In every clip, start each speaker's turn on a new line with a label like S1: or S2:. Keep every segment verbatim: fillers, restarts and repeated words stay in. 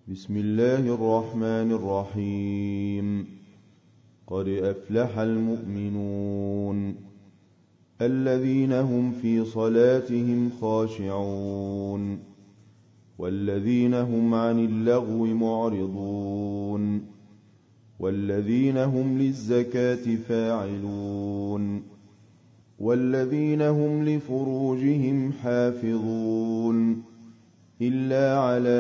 S1: بسم الله الرحمن الرحيم. قد أفلح المؤمنون الذين هم في صلاتهم خاشعون والذين هم عن اللغو معرضون والذين هم للزكاة فاعلون والذين هم لفروجهم حافظون إلا على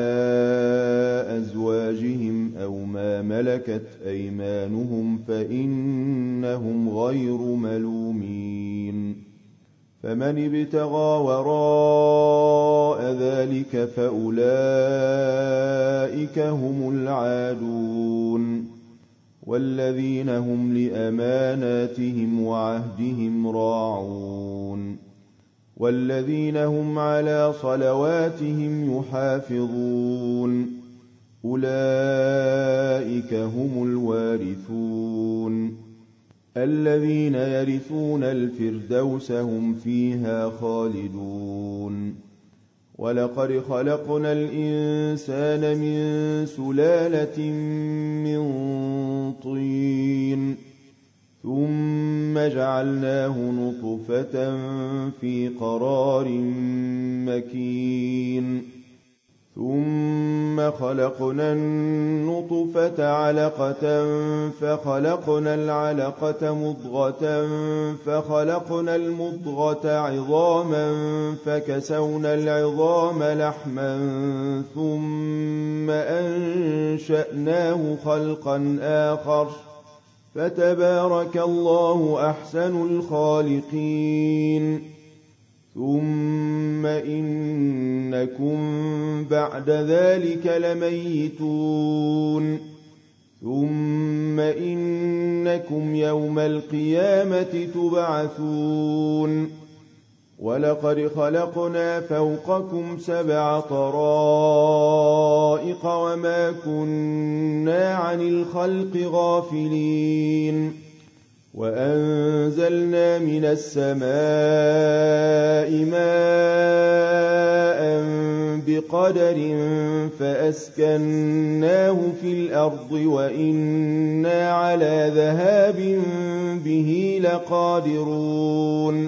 S1: أزواجهم أو ما ملكت أيمانهم فإنهم غير ملومين. فمن ابتغى وراء ذلك فأولئك هم العادون والذين هم لأماناتهم وعهدهم راعون والذين هم على صلواتهم يحافظون أولئك هم الوارثون الذين يرثون الفردوس هم فيها خالدون. ولقد خلقنا الإنسان من سلالة من طين ثم جعلناه نطفة في قرار مكين ثم خلقنا النطفة علقة فخلقنا العلقة مضغة فخلقنا المضغة عظاما فكسونا العظام لحما ثم أنشأناه خلقا آخر فتبارك الله أحسن الخالقين. ثم إنكم بعد ذلك لميتون ثم إنكم يوم القيامة تبعثون. ولقد خلقنا فوقكم سبع طرائق وما كنا عن الخلق غافلين وأنزلنا من السماء ماء بقدر فأسكناه في الأرض وإنا على ذهاب به لقادرون.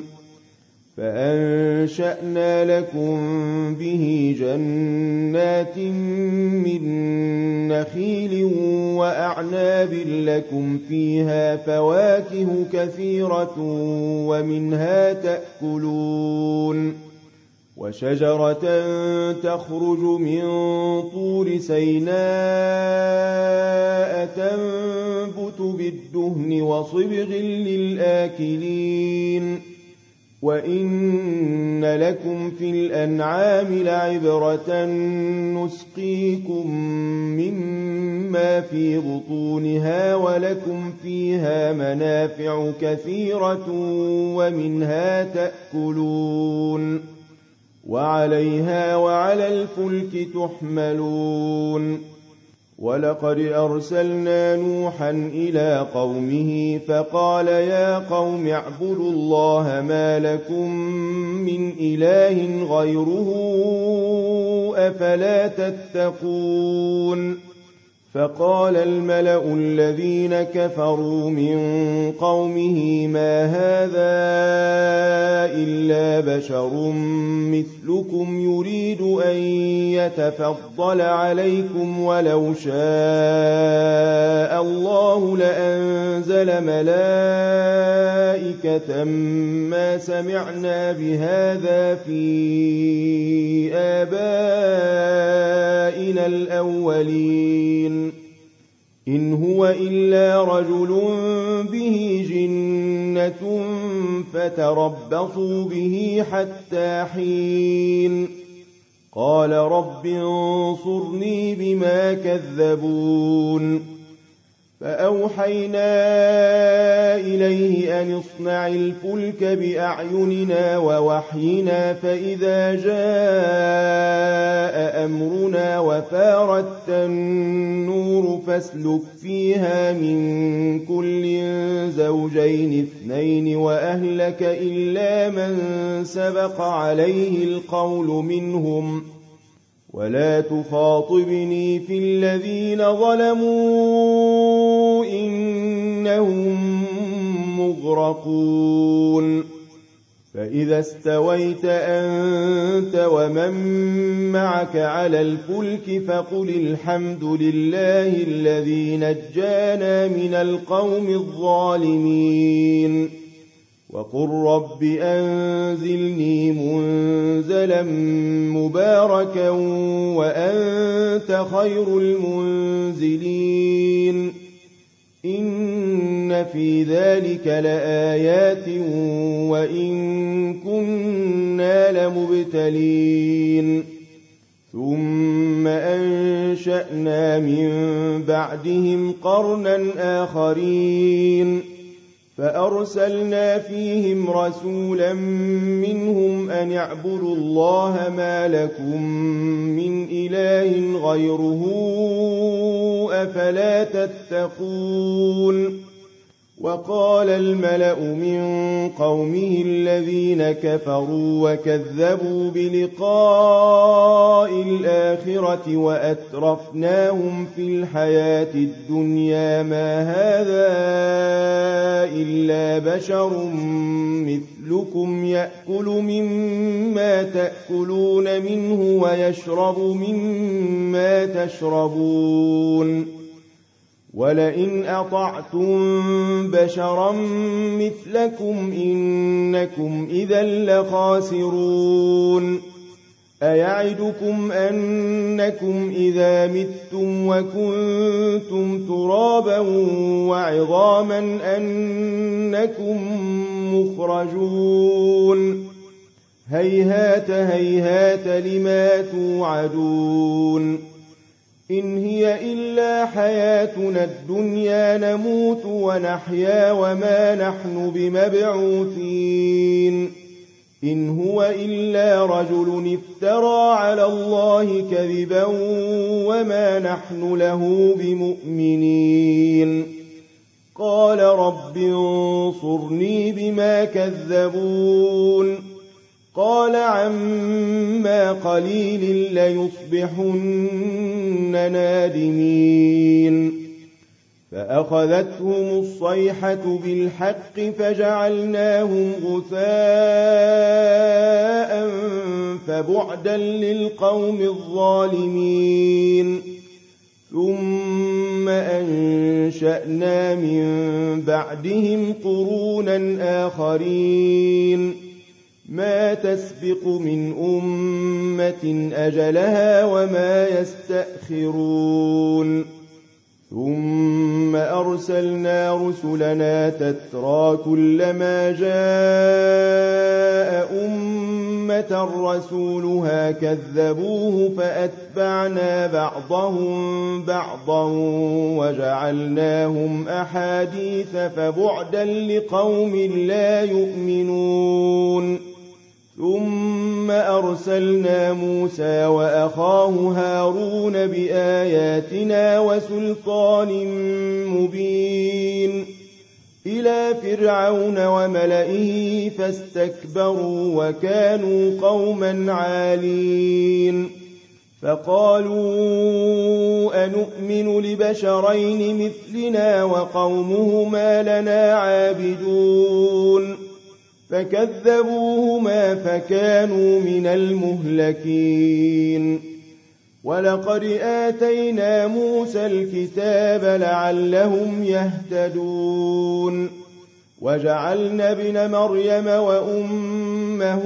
S1: فأنشأنا لكم به جنات من نخيل وأعناب لكم فيها فواكه كثيرة ومنها تأكلون وشجرة تخرج من طور سيناء تنبت بالدهن وصبغ للآكلين وإن لكم في الأنعام لعبرة نسقيكم مما في بطونها ولكم فيها منافع كثيرة ومنها تأكلون وعليها وعلى الفلك تحملون. ولقد أرسلنا نوحا إلى قومه فقال يا قوم اعبدوا الله ما لكم من إله غيره أفلا تتقون. فقال الملأ الذين كفروا من قومه ما هذا إلا بشر مثلكم يريد أن يتفضل عليكم ولو شاء الله لأنزل ملائكة ما سمعنا بهذا في آبائنا الأولين إن هو إلا رجل به جنة فتربصوا به حتى حين. قال رب انصرني بما كذبون. فأوحينا إليه أن اصنع الفلك بأعيننا ووحينا فإذا جاء أمرنا وفارت النور فاسلك فيها من كل زوجين اثنين وأهلك إلا من سبق عليه القول منهم ولا تخاطبني في الذين ظلموا إنهم مغرقون فإذا استويت أنت ومن معك على الفلك فقل الحمد لله الذي نجانا من القوم الظالمين وقل رب أنزلني منزلا مباركا وأنت خير المنزلين إن في ذلك لآيات وإن كنا لمبتلين ثم أنشأنا من بعدهم قرنا آخرين فأرسلنا فيهم رسولا منهم أن اعبدوا الله ما لكم من إله غيره أفلا تتقون وقال الملأ من قومه الذين كفروا وكذبوا بلقاء الآخرة وأترفناهم في الحياة الدنيا ما هذا إلا بشر مثلكم يأكل مما تأكلون منه ويشرب مما تشربون ولئن أطعتم بشرا مثلكم إنكم إذا لخاسرون أيعدكم أنكم إذا متم وكنتم ترابا وعظاما أنكم مخرجون هيهات هيهات لما توعدون إن هي إلا حياتنا الدنيا نموت ونحيا وما نحن بمبعوثين إن هو إلا رجل افترى على الله كذبا وما نحن له بمؤمنين قال رب انصرني بما كذبون قال عما قليل ليصبحن نادمين فأخذتهم الصيحة بالحق فجعلناهم غثاء فبعدا للقوم الظالمين ثم أنشأنا من بعدهم قرونا آخرين ما تسبق من أمة أجلها وما يستأخرون ثم أرسلنا رسلنا تترى كلما جاء أمة رسولها كذبوه فأتبعنا بعضهم بعضا وجعلناهم أحاديث فبعدا لقوم لا يؤمنون ثم أرسلنا موسى وأخاه هارون بآياتنا وسلطان مبين إلى فرعون وملئه فاستكبروا وكانوا قوما عالين فقالوا أنؤمن لبشرين مثلنا وقومهما لنا عابدون فكذبوهما فكانوا من المهلكين ولقد آتينا موسى الكتاب لعلهم يهتدون وجعلنا ابن مريم وأمه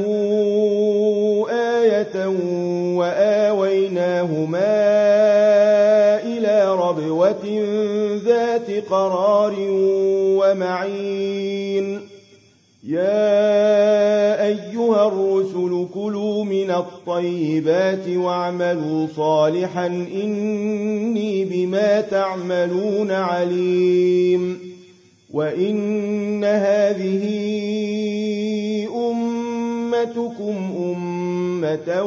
S1: آية وآويناهما إلى ربوة ذات قرار ومعين يا أيها الرسل كلوا من الطيبات واعملوا صالحا إني بما تعملون عليم وإن هذه أمتكم أمة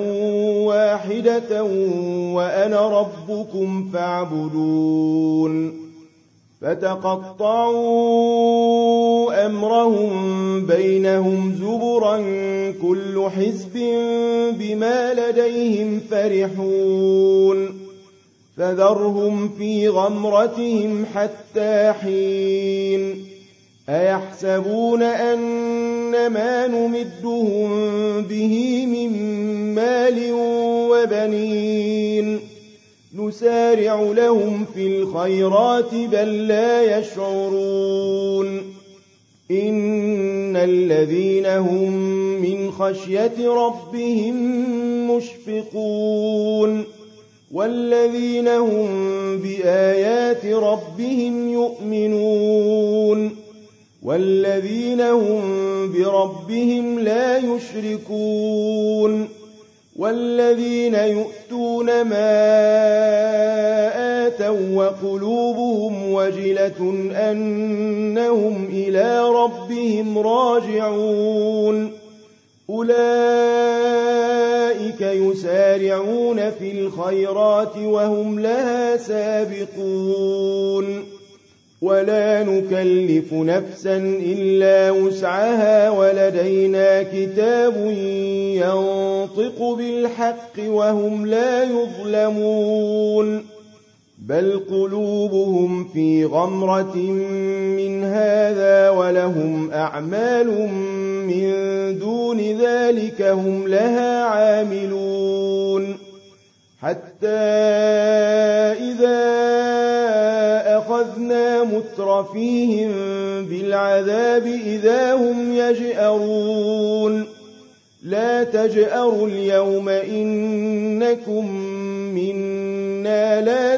S1: واحدة وأنا ربكم فاعبدون فتقطعوا أمرهم بينهم زبرا كل حزب بما لديهم فرحون فذرهم في غمرتهم حتى حين أيحسبون أن ما نمدهم به من مال وبنين نسارع لهم في الخيرات بل لا يشعرون إن الذين هم من خشية ربهم مشفقون والذين هم بآيات ربهم يؤمنون والذين هم بربهم لا يشركون والذين يؤتون ما آتوا وقلوبهم وجلة أنهم إلى ربهم راجعون أولئك يسارعون في الخيرات وهم لها سابقون ولا نكلف نفسا إلا وسعها ولدينا كتاب ينطق بالحق وهم لا يظلمون بل قلوبهم في غمرة من هذا ولهم أعمال من دون ذلك هم لها عاملون حتى إذا أخذنا مترفيهم بالعذاب إذا هم يجأرون لا تجأروا اليوم إنكم منا لا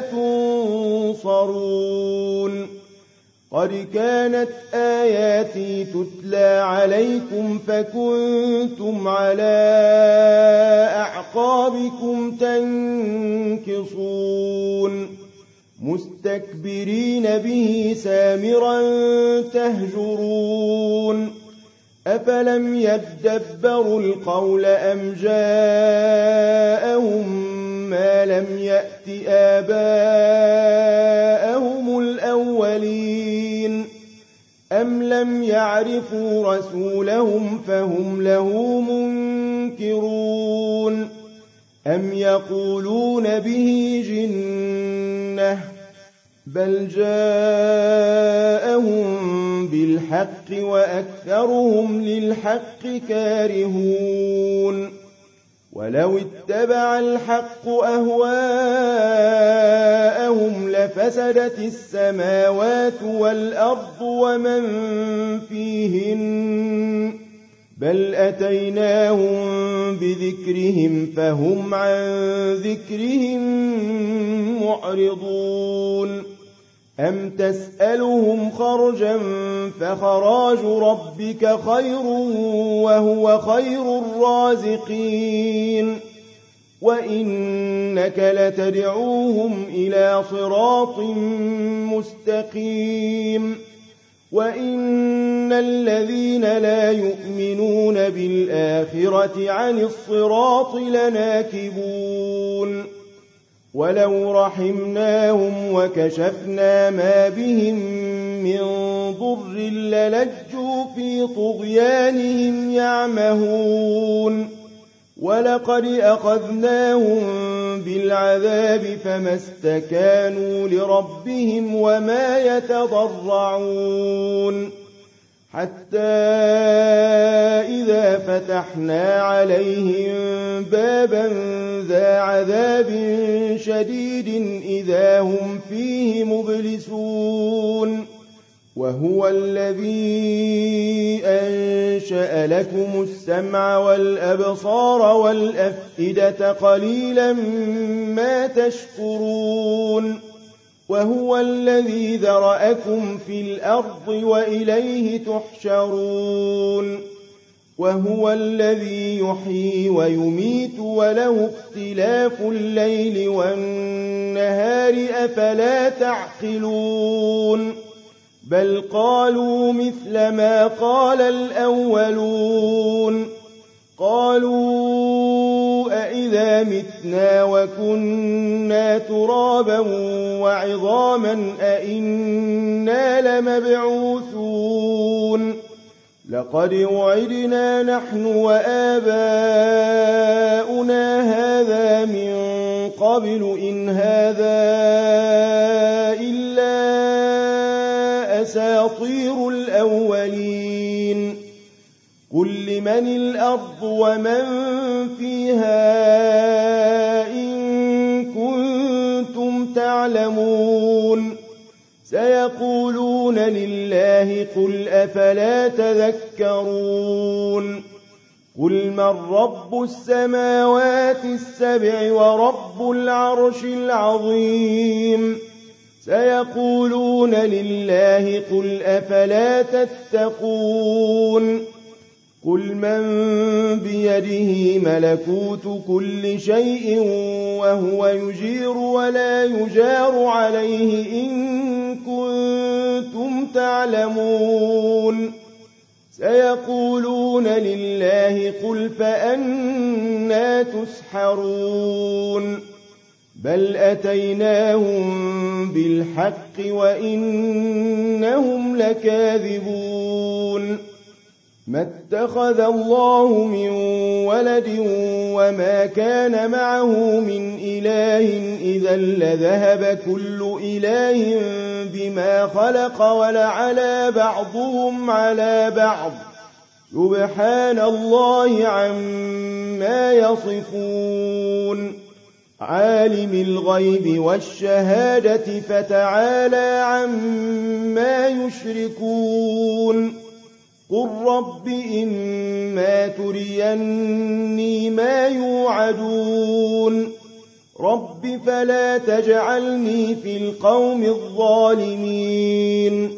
S1: تنصرون قد كانت آياتي تتلى عليكم فكنتم على أعقابكم تنكصون مستكبرين به سامرا تهجرون أفلم يدبروا القول أم جاءهم ما لم يأت آباءهم الأولين أم لم يعرفوا رسولهم فهم له منكرون أم يقولون به جنة بل جاءهم بالحق وأكثرهم للحق كارهون ولو اتبع الحق أهواءهم لفسدت السماوات والأرض ومن فيهن بل أتيناهم بذكرهم فهم عن ذكرهم معرضون أم تسألهم خرجا فخراج ربك خير وهو خير الرازقين وإنك لتدعوهم إلى صراط مستقيم وإن الذين لا يؤمنون بالآخرة عن الصراط لناكبون ولو رحمناهم وكشفنا ما بهم من ضر للجوا في طغيانهم يعمهون ولقد أخذناهم بالعذاب فما استكانوا لربهم وما يتضرعون حتى إذا فتحنا عليهم بابا ذا عذاب شديد إذا هم فيه مبلسون وهو الذي أنشأ لكم السمع والأبصار والأفئدة قليلا ما تشكرون وهو الذي ذرأكم في الأرض وإليه تحشرون وهو الذي يحيي ويميت وله اختلاف الليل والنهار أفلا تعقلون بل قالوا مثل ما قال الأولون قالوا أإذا متنا وكنا ترابا وعظاما أإنا لمبعوثون لقد وعدنا نحن وآباؤنا هذا من قبل إن هذا إلا أساطير الأولين قل لمن الأرض ومن فيها إن كنتم تعلمون سيقولون لله قل أفلا تذكرون قل من رب السماوات السبع ورب العرش العظيم سيقولون لله قل أفلا تتقون قل من بيده ملكوت كل شيء وهو يجير ولا يجار عليه إن كنتم تعلمون سيقولون لله قل فأنى تسحرون بل أتيناهم بالحق وإنهم لكاذبون ما اتخذ الله من ولد وما كان معه من إله إذا لذهب كل إله بما خلق ولعلى بعضهم على بعض سبحان الله عما يصفون عالم الغيب والشهادة فتعالى عما يشركون قل رب إما تريني ما يوعدون رب فلا تجعلني في القوم الظالمين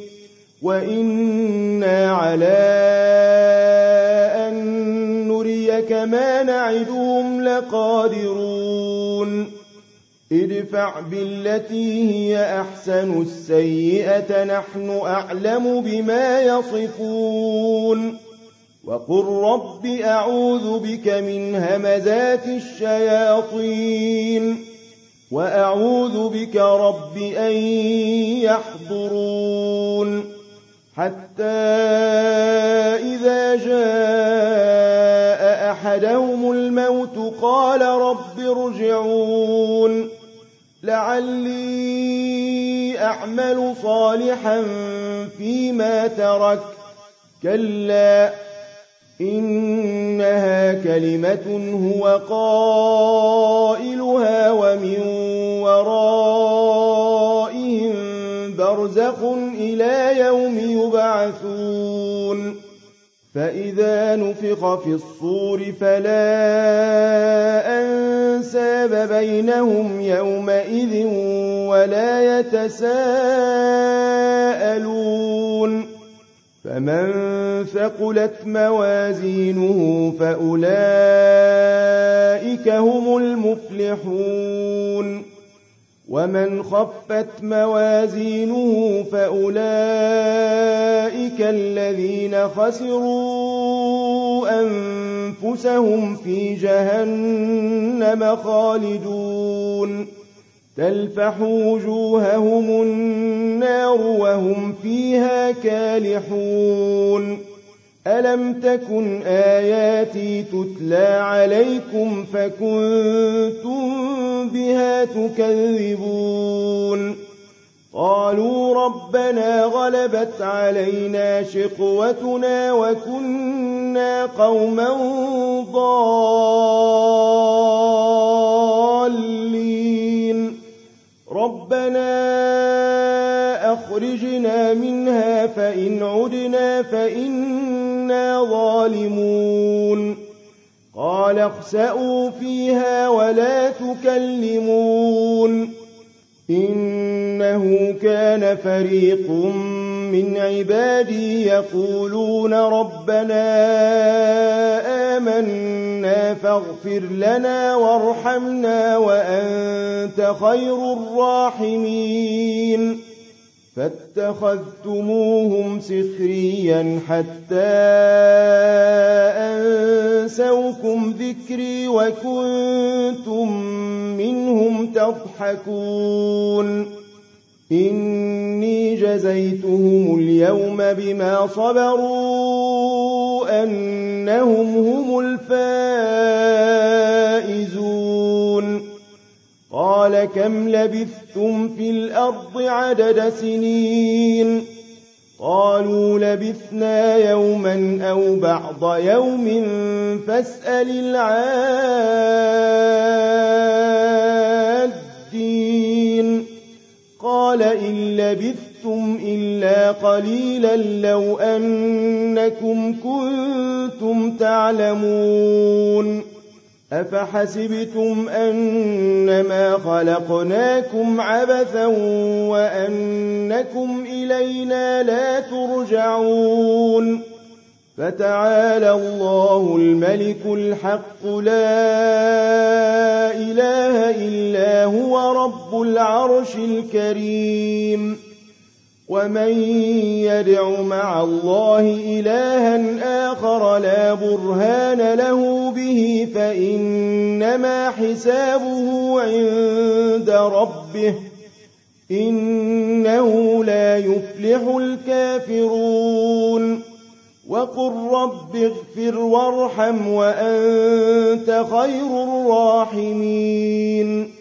S1: وإنا على أن نريك ما نعدهم لقادرون ادفع بالتي هي أحسن السيئة نحن أعلم بما يصفون وقل رب أعوذ بك من همزات الشياطين وأعوذ بك رب أن يحضرون حتى إذا جاء أحدهم الموت قال رب ارجعون لعلي أعمل صالحا فيما ترك كلا إنها كلمة هو قائلها ومن ورائهم برزخ إلى يوم يبعثون فإذا نفخ في الصور فلا أنساب بينهم يومئذ ولا يتساءلون فمن ثقلت موازينه فأولئك هم المفلحون ومن خفت موازينه فأولئك الذين خسروا أنفسهم في جهنم خالدون تلفح وجوههم النار وهم فيها كالحون ألم تكن آياتي تتلى عليكم فكنتم بها تكذبون قالوا ربنا غلبت علينا شقوتنا وكنا قوما ضالين ربنا أخرجنا منها فإن عدنا فإنا ظالمون قال اخسأوا فيها ولا تكلمون إنه كان فريق من عبادي يقولون ربنا آمنا فاغفر لنا وارحمنا وأنت خير الراحمين فاتخذتموهم سخريا حتى أنسوكم ذكري وكنتم منهم تضحكون إني جزيتهم اليوم بما صبروا أنهم هم الفائزون قال كم لبثتم في الأرض عدد سنين قالوا لبثنا يوما أو بعض يوم فاسأل العادين قال إن لبثتم إلا قليلا لو أنكم كنتم تعلمون أفحسبتم أنما خلقناكم عبثا وأنكم إلينا لا ترجعون فتعالى الله الملك الحق لا إله إلا هو رب العرش الكريم ومن يدع مع الله إلها آخر لا برهان له به فإنما حسابه عند ربه إنه لا يفلح الكافرون وقل رب اغفر وارحم وأنت خير الراحمين